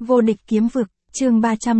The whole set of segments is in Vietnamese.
Vô địch kiếm vực, chương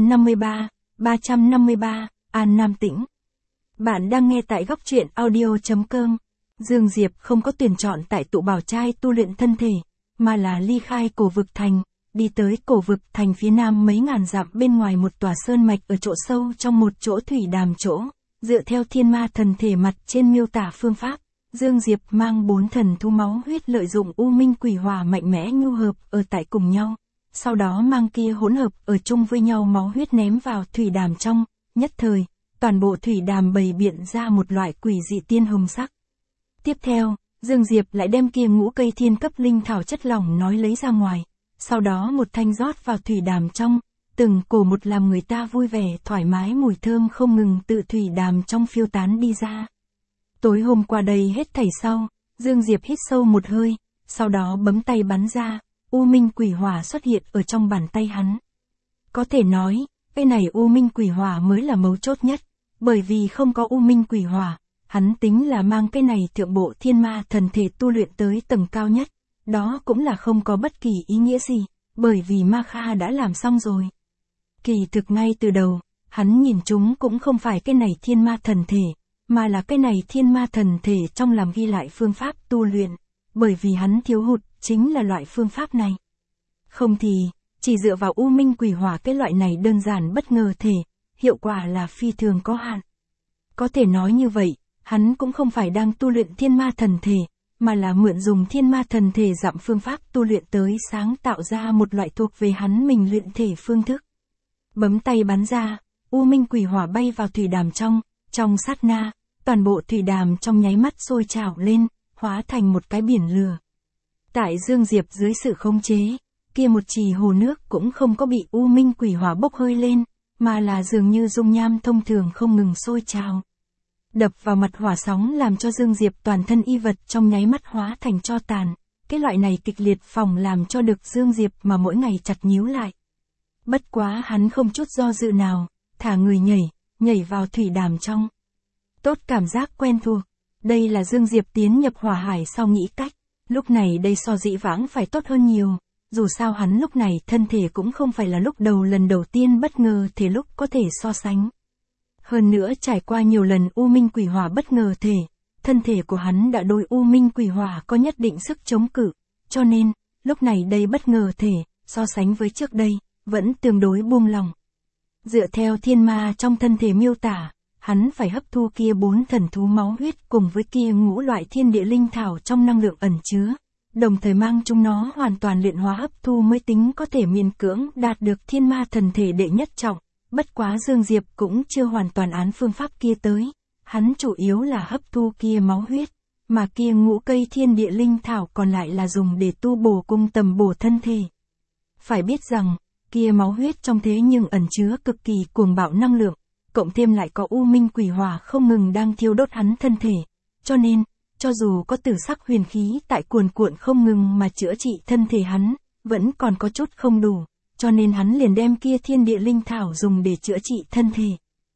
353, An Nam Tĩnh. Bạn đang nghe tại góc truyện audio.com. Dương Diệp không có tuyển chọn tại tụ bảo trai tu luyện thân thể, mà là ly khai cổ vực thành, đi tới cổ vực thành phía nam mấy ngàn dặm bên ngoài một tòa sơn mạch ở chỗ sâu trong một chỗ thủy đàm chỗ, dựa theo thiên ma thần thể mặt trên miêu tả phương pháp. Dương Diệp mang 4 thần thú máu huyết lợi dụng u minh quỷ hỏa mạnh mẽ nhu hợp ở tại cùng nhau. Sau đó mang kia hỗn hợp ở chung với nhau máu huyết ném vào thủy đàm trong, nhất thời, toàn bộ thủy đàm bày biện ra một loại quỷ dị tiên hồng sắc. Tiếp theo, Dương Diệp lại đem kia ngũ cây thiên cấp linh thảo chất lỏng nói lấy ra ngoài, sau đó một thanh rót vào thủy đàm trong, từng cổ một làm người ta vui vẻ thoải mái mùi thơm không ngừng tự thủy đàm trong phiêu tán đi ra. Tối hôm qua đây hết thảy sau, Dương Diệp hít sâu một hơi, sau đó bấm tay bắn ra. U minh quỷ hỏa xuất hiện ở trong bàn tay hắn. Có thể nói, cái này u minh quỷ hỏa mới là mấu chốt nhất, bởi vì không có u minh quỷ hỏa, hắn tính là mang cái này thượng bộ thiên ma thần thể tu luyện tới tầng cao nhất, đó cũng là không có bất kỳ ý nghĩa gì, bởi vì Ma Kha đã làm xong rồi. Kỳ thực ngay từ đầu, hắn nhìn chúng cũng không phải cái này thiên ma thần thể, mà là cái này thiên ma thần thể trong làm ghi lại phương pháp tu luyện, bởi vì hắn thiếu hụt chính là loại phương pháp này. Không thì, chỉ dựa vào u minh quỷ hỏa cái loại này đơn giản bất ngờ thể, hiệu quả là phi thường có hạn. Có thể nói như vậy, hắn cũng không phải đang tu luyện thiên ma thần thể, mà là mượn dùng thiên ma thần thể dặm phương pháp tu luyện tới sáng tạo ra một loại thuộc về hắn mình luyện thể phương thức. Bấm tay bắn ra, u minh quỷ hỏa bay vào thủy đàm trong sát na, toàn bộ thủy đàm trong nháy mắt sôi trào lên, hóa thành một cái biển lửa. Tại Dương Diệp dưới sự khống chế, kia một trì hồ nước cũng không có bị u minh quỷ hỏa bốc hơi lên, mà là dường như dung nham thông thường không ngừng sôi trào. Đập vào mặt hỏa sóng làm cho Dương Diệp toàn thân y vật trong nháy mắt hóa thành tro tàn, cái loại này kịch liệt phòng làm cho được Dương Diệp mà mỗi ngày chặt nhíu lại. Bất quá hắn không chút do dự nào, thả người nhảy vào thủy đàm trong. Tốt cảm giác quen thuộc, đây là Dương Diệp tiến nhập hỏa hải sau nghĩ cách. Lúc này đây so dĩ vãng phải tốt hơn nhiều, dù sao hắn lúc này thân thể cũng không phải là lúc đầu lần đầu tiên bất ngờ thể lúc có thể so sánh. Hơn nữa trải qua nhiều lần u minh quỷ hỏa bất ngờ thể, thân thể của hắn đã đối u minh quỷ hỏa có nhất định sức chống cự, cho nên, lúc này đây bất ngờ thể, so sánh với trước đây, vẫn tương đối buông lỏng. Dựa theo thiên ma trong thân thể miêu tả, hắn phải hấp thu kia 4 thần thú máu huyết cùng với kia ngũ loại thiên địa linh thảo trong năng lượng ẩn chứa, đồng thời mang chúng nó hoàn toàn luyện hóa hấp thu mới tính có thể miễn cưỡng đạt được thiên ma thần thể đệ nhất trọng. Bất quá Dương Diệp cũng chưa hoàn toàn án phương pháp kia tới, hắn chủ yếu là hấp thu kia máu huyết, mà kia ngũ cây thiên địa linh thảo còn lại là dùng để tu bổ cung tầm bổ thân thể. Phải biết rằng, kia máu huyết trong thế nhưng ẩn chứa cực kỳ cuồng bạo năng lượng, cộng thêm lại có u minh quỷ hỏa không ngừng đang thiêu đốt hắn thân thể, cho nên, cho dù có tử sắc huyền khí tại cuồn cuộn không ngừng mà chữa trị thân thể hắn, vẫn còn có chút không đủ, cho nên hắn liền đem kia thiên địa linh thảo dùng để chữa trị thân thể.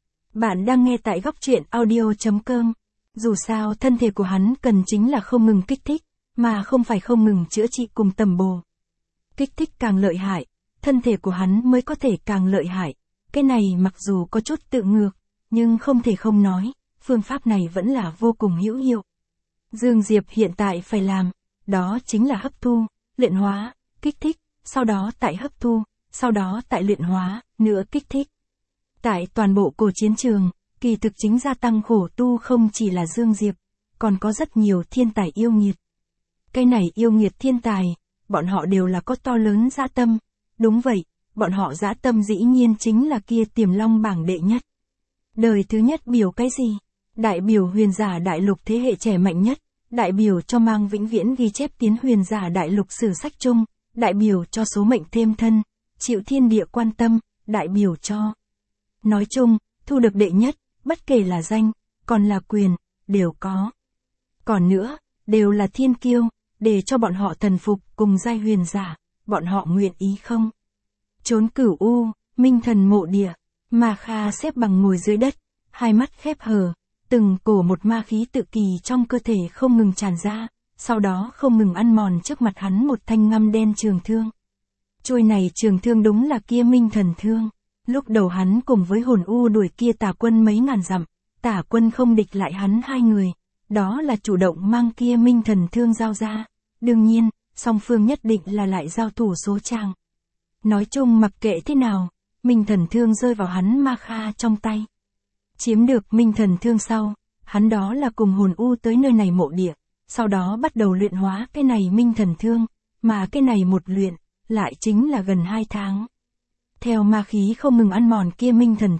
Bạn đang nghe tại góc truyện audio.com, dù sao thân thể của hắn cần chính là không ngừng kích thích, mà không phải không ngừng chữa trị cùng tầm bổ. Kích thích càng lợi hại, thân thể của hắn mới có thể càng lợi hại. Cái này mặc dù có chút tự ngược, nhưng không thể không nói, phương pháp này vẫn là vô cùng hữu hiệu. Dương Diệp hiện tại phải làm, đó chính là hấp thu, luyện hóa, kích thích, sau đó tại hấp thu, sau đó tại luyện hóa, nữa kích thích. Tại toàn bộ cổ chiến trường, kỳ thực chính gia tăng khổ tu không chỉ là Dương Diệp, còn có rất nhiều thiên tài yêu nghiệt. Cái này yêu nghiệt thiên tài, bọn họ đều là có to lớn dã tâm, đúng vậy. Bọn họ dã tâm dĩ nhiên chính là kia Tiềm Long bảng đệ nhất. Đời thứ nhất biểu cái gì? Đại biểu huyền giả đại lục thế hệ trẻ mạnh nhất, đại biểu cho mang vĩnh viễn ghi chép tiến huyền giả đại lục sử sách chung, đại biểu cho số mệnh thêm thân, chịu thiên địa quan tâm, đại biểu cho. Nói chung, thu được đệ nhất, bất kể là danh, còn là quyền, đều có. Còn nữa, đều là thiên kiêu, để cho bọn họ thần phục cùng giai huyền giả, bọn họ nguyện ý không? Trốn Cửu U, Minh Thần mộ địa, Ma Kha xếp bằng ngồi dưới đất, hai mắt khép hờ, từng cổ một ma khí tự kỳ trong cơ thể không ngừng tràn ra, sau đó không ngừng ăn mòn trước mặt hắn một thanh ngăm đen trường thương. Trôi này trường thương đúng là kia minh thần thương. Lúc đầu hắn cùng với hồn u đuổi kia tà quân mấy ngàn dặm, tà quân không địch lại hắn hai người, đó là chủ động mang kia minh thần thương giao ra. Đương nhiên, song phương nhất định là lại giao thủ số trang. Nói chung mặc kệ thế nào, minh thần thương rơi vào hắn Ma Kha trong tay. Chiếm được minh thần thương sau, hắn đó là cùng hồn u tới nơi này mộ địa, sau đó bắt đầu luyện hóa cái này minh thần thương, mà cái này một luyện, lại chính là gần 2 tháng. Theo ma khí không ngừng ăn mòn kia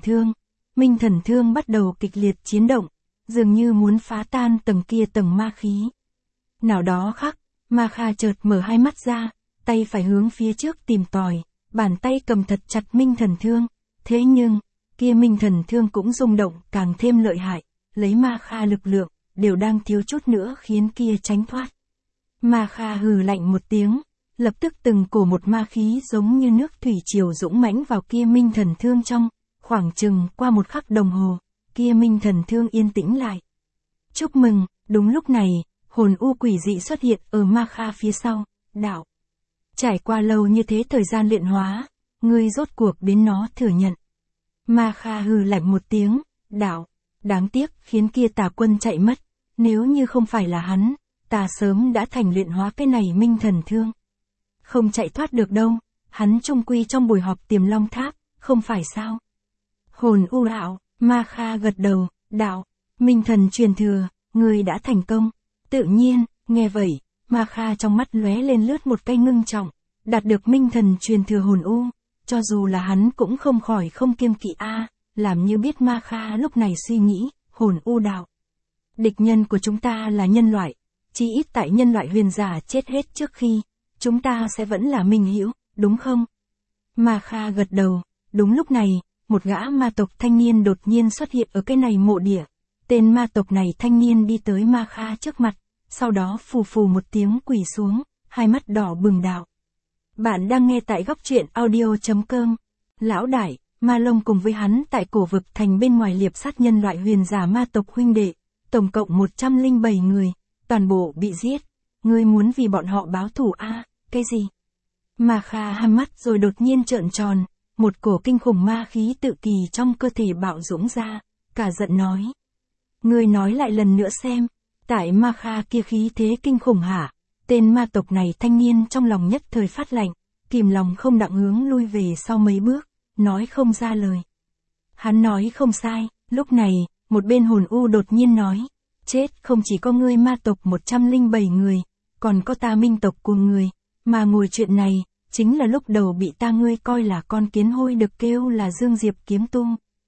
minh thần thương bắt đầu kịch liệt chiến động, dường như muốn phá tan tầng kia tầng ma khí. Nào đó khắc, Ma Kha chợt mở hai mắt ra, tay phải hướng phía trước tìm tòi, bàn tay cầm thật chặt minh thần thương, thế nhưng, kia minh thần thương cũng rung động càng thêm lợi hại, lấy Ma Kha lực lượng, đều đang thiếu chút nữa khiến kia tránh thoát. Ma Kha hừ lạnh một tiếng, lập tức từng cổ một ma khí giống như nước thủy triều dũng mãnh vào kia minh thần thương trong, khoảng chừng qua một khắc đồng hồ, kia minh thần thương yên tĩnh lại. Chúc mừng, đúng lúc này, hồn u quỷ dị xuất hiện ở Ma Kha phía sau, đạo. Trải qua lâu như thế thời gian luyện hóa, ngươi rốt cuộc biến nó thừa nhận. Ma Kha hừ lạnh một tiếng, đạo, đáng tiếc khiến kia tà quân chạy mất, nếu như không phải là hắn, ta sớm đã thành luyện hóa cái này minh thần thương. Không chạy thoát được đâu, hắn chung quy trong buổi họp Tiềm Long Tháp, không phải sao? Hồn u đạo, Ma Kha gật đầu, đạo, minh thần truyền thừa, ngươi đã thành công. Tự nhiên, nghe vậy, Ma Kha trong mắt lóe lên lướt một cái ngưng trọng, đạt được minh thần truyền thừa hồn u, cho dù là hắn cũng không khỏi không kiêng kỵ làm như biết Ma Kha lúc này suy nghĩ, hồn u đạo. Địch nhân của chúng ta là nhân loại, chỉ ít tại nhân loại huyền giả chết hết trước khi, chúng ta sẽ vẫn là minh hữu, đúng không? Ma Kha gật đầu, đúng lúc này, một gã ma tộc thanh niên đột nhiên xuất hiện ở cái này mộ địa. Tên ma tộc này thanh niên đi tới Ma Kha trước mặt, sau đó phù phù một tiếng quỳ xuống, hai mắt đỏ bừng đạo. Bạn đang nghe tại góc truyện audio.com. Lão đại, Ma Long cùng với hắn tại cổ vực thành bên ngoài liệp sát nhân loại huyền giả ma tộc huynh đệ, tổng cộng 107 người, toàn bộ bị giết. Ngươi muốn vì bọn họ báo thù cái gì? Ma Kha hai mắt rồi đột nhiên trợn tròn, một cổ kinh khủng ma khí tự kỳ trong cơ thể bạo dũng ra, cả giận nói. Ngươi nói lại lần nữa xem, tại Ma Kha kia khí thế kinh khủng hả? Tên ma tộc này thanh niên trong lòng nhất thời phát lạnh, kìm lòng không đặng hướng lui về sau mấy bước, nói không ra lời. Hắn nói không sai, lúc này, một bên hồn u đột nhiên nói, chết không chỉ có ngươi ma tộc 107 người, còn có ta minh tộc của người, mà ngồi chuyện này, chính là lúc đầu bị ta ngươi coi là con kiến hôi được kêu là Dương Diệp kiếm tu.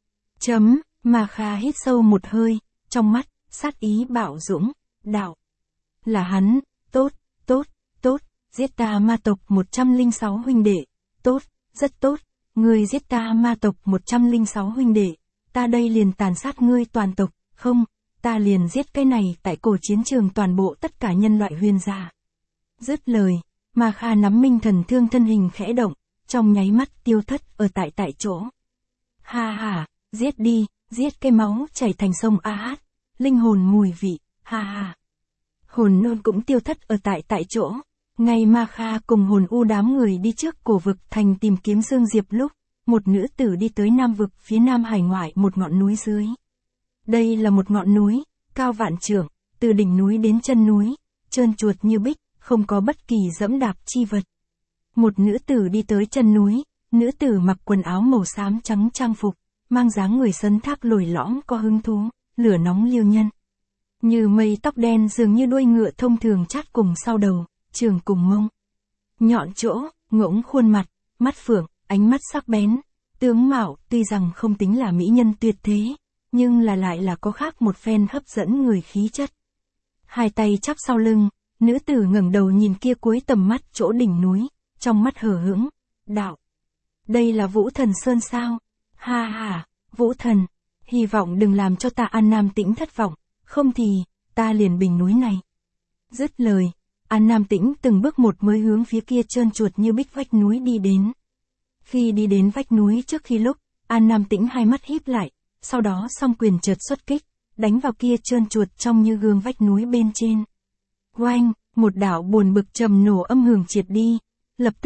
Ma Kha hít sâu một hơi, trong mắt, sát ý bạo dũng, đạo. Là hắn, tốt, giết ta ma tộc 106 huynh đệ, tốt, rất tốt, ngươi giết ta ma tộc 106 huynh đệ, ta đây liền tàn sát ngươi toàn tộc, không, ta liền giết cái này tại cổ chiến trường toàn bộ tất cả nhân loại huyền giả. Dứt lời, Ma Kha nắm minh thần thương thân hình khẽ động, trong nháy mắt tiêu thất ở tại chỗ. Ha ha, giết đi, giết cái máu chảy thành sông linh hồn mùi vị, ha ha. Hồn nôn cũng tiêu thất ở tại chỗ. Ngay Ma Kha cùng hồn u đám người đi trước cổ vực thành tìm kiếm Dương Diệp lúc, một nữ tử đi tới nam vực phía nam hải ngoại một ngọn núi dưới. Đây là một ngọn núi, cao vạn trượng, từ đỉnh núi đến chân núi, trơn chuột như bích, không có bất kỳ dẫm đạp chi vật. Một nữ tử đi tới chân núi, nữ tử mặc quần áo màu xám trắng trang phục, mang dáng người sấn thác lồi lõm có hứng thú, lửa nóng liêu nhân. Như mây tóc đen dường như đuôi ngựa thông thường chát cùng sau đầu, trường cùng mông. Nhọn chỗ, ngỗng khuôn mặt, mắt phượng, ánh mắt sắc bén, tướng mạo tuy rằng không tính là mỹ nhân tuyệt thế, nhưng lại là có khác một phen hấp dẫn người khí chất. Hai tay chắp sau lưng, nữ tử ngẩng đầu nhìn kia cuối tầm mắt chỗ đỉnh núi, trong mắt hờ hững, đạo. Đây là Vũ Thần Sơn sao? Ha ha, Vũ Thần, hy vọng đừng làm cho ta An Nam Tĩnh thất vọng, không thì, ta liền bình núi này. Dứt lời, An Nam Tĩnh từng bước một mới hướng phía kia trơn chuột như bích vách núi đi đến. Khi đi đến vách núi trước khi lúc, An Nam Tĩnh hai mắt híp lại, sau đó song quyền chợt xuất kích, đánh vào kia trơn chuột trong như gương vách núi bên trên. Oanh, một đạo buồn bực trầm nổ âm hưởng triệt đi, lập tức,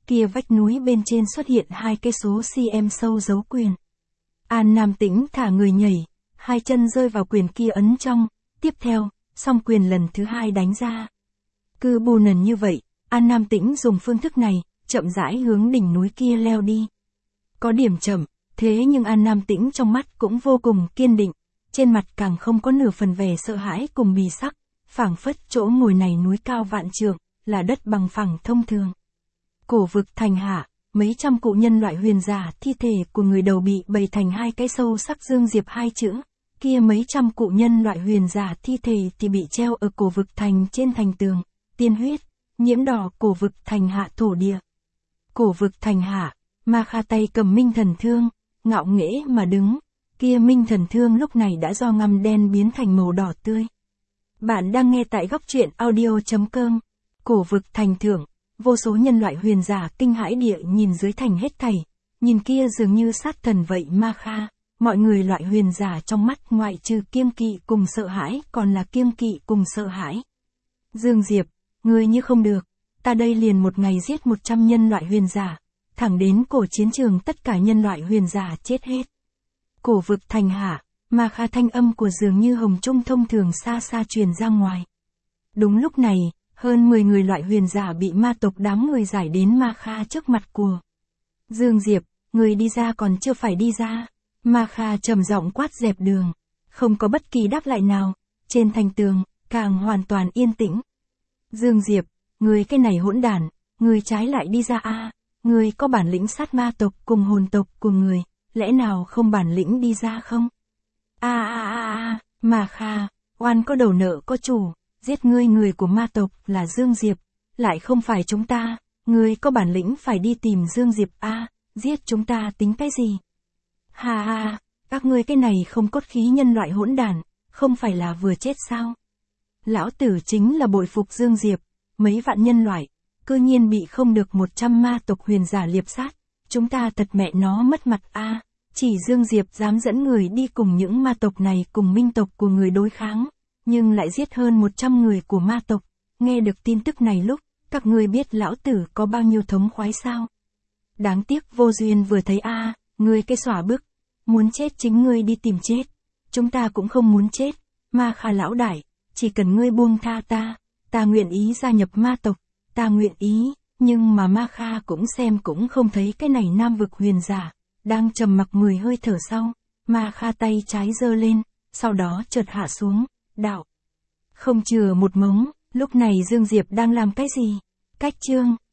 kia vách núi bên trên xuất hiện 2 cây số cm sâu dấu quyền. An Nam Tĩnh thả người nhảy, 2 chân rơi vào quyền kia ấn trong, tiếp theo, song quyền lần thứ 2 đánh ra. Cứ bù nần như vậy, An Nam Tĩnh dùng phương thức này, chậm rãi hướng đỉnh núi kia leo đi. Có điểm chậm, thế nhưng An Nam Tĩnh trong mắt cũng vô cùng kiên định, trên mặt càng không có nửa phần vẻ sợ hãi cùng bì sắc, phảng phất chỗ ngồi này núi cao vạn trượng, là đất bằng phẳng thông thường. Cổ vực thành hạ, mấy trăm cụ nhân loại huyền giả thi thể của người đầu bị bày thành 2 cái sâu sắc Dương Diệp 2 chữ, kia mấy trăm cụ nhân loại huyền giả thi thể thì bị treo ở cổ vực thành trên thành tường, tiên huyết, nhiễm đỏ cổ vực thành hạ thổ địa. Cổ vực thành hạ, Ma Kha tay cầm minh thần thương, ngạo nghễ mà đứng, kia minh thần thương lúc này đã do ngăm đen biến thành màu đỏ tươi. Bạn đang nghe tại góc truyện audio.com. Cổ vực thành thượng, vô số nhân loại huyền giả kinh hãi địa nhìn dưới thành hết thảy, nhìn kia dường như sát thần vậy Ma Kha, mọi người loại huyền giả trong mắt ngoại trừ kiêng kỵ cùng sợ hãi còn là kiêng kỵ cùng sợ hãi. Dương Diệp, ngươi như không được, ta đây liền một ngày giết 100 nhân loại huyền giả, thẳng đến cổ chiến trường tất cả nhân loại huyền giả chết hết. Cổ vực thành hạ, Ma Kha thanh âm của dường như hồng trung thông thường xa xa truyền ra ngoài. Đúng lúc này, hơn 10 người loại huyền giả bị ma tộc đám người giải đến Ma Kha trước mặt của. Dương Diệp, người đi ra còn chưa phải đi ra. Ma Kha trầm giọng quát dẹp đường. Không có bất kỳ đáp lại nào, trên thành tường, càng hoàn toàn yên tĩnh. Dương Diệp, người cái này hỗn đản, người trái lại đi ra a, người có bản lĩnh sát ma tộc cùng hồn tộc cùng người, lẽ nào không bản lĩnh đi ra không? Ma Kha, oan có đầu nợ có chủ, giết ngươi người của ma tộc là Dương Diệp, lại không phải chúng ta, ngươi có bản lĩnh phải đi tìm Dương Diệp a, giết chúng ta tính cái gì? Ha, các ngươi cái này không cốt khí nhân loại hỗn đản, không phải là vừa chết sao? Lão tử chính là bội phục Dương Diệp, mấy vạn nhân loại, cơ nhiên bị không được 100 ma tộc huyền giả liệp sát, chúng ta thật mẹ nó mất mặt a. Chỉ Dương Diệp dám dẫn người đi cùng những ma tộc này cùng minh tộc của người đối kháng, nhưng lại giết hơn 100 người của ma tộc. Nghe được tin tức này lúc, các ngươi biết lão tử có bao nhiêu thống khoái sao? Đáng tiếc vô duyên vừa thấy ngươi cái xỏa bức, muốn chết chính ngươi đi tìm chết. Chúng ta cũng không muốn chết, Ma Kha lão đại, chỉ cần ngươi buông tha ta nguyện ý gia nhập ma tộc, ta nguyện ý, nhưng mà Ma Kha cũng xem cũng không thấy cái này nam vực huyền giả. Đang trầm mặc 10 hơi thở sau, Ma Kha tay trái giơ lên, sau đó chợt hạ xuống, đạo. Không chừa một mống, lúc này Dương Diệp đang làm cái gì? Cách chương.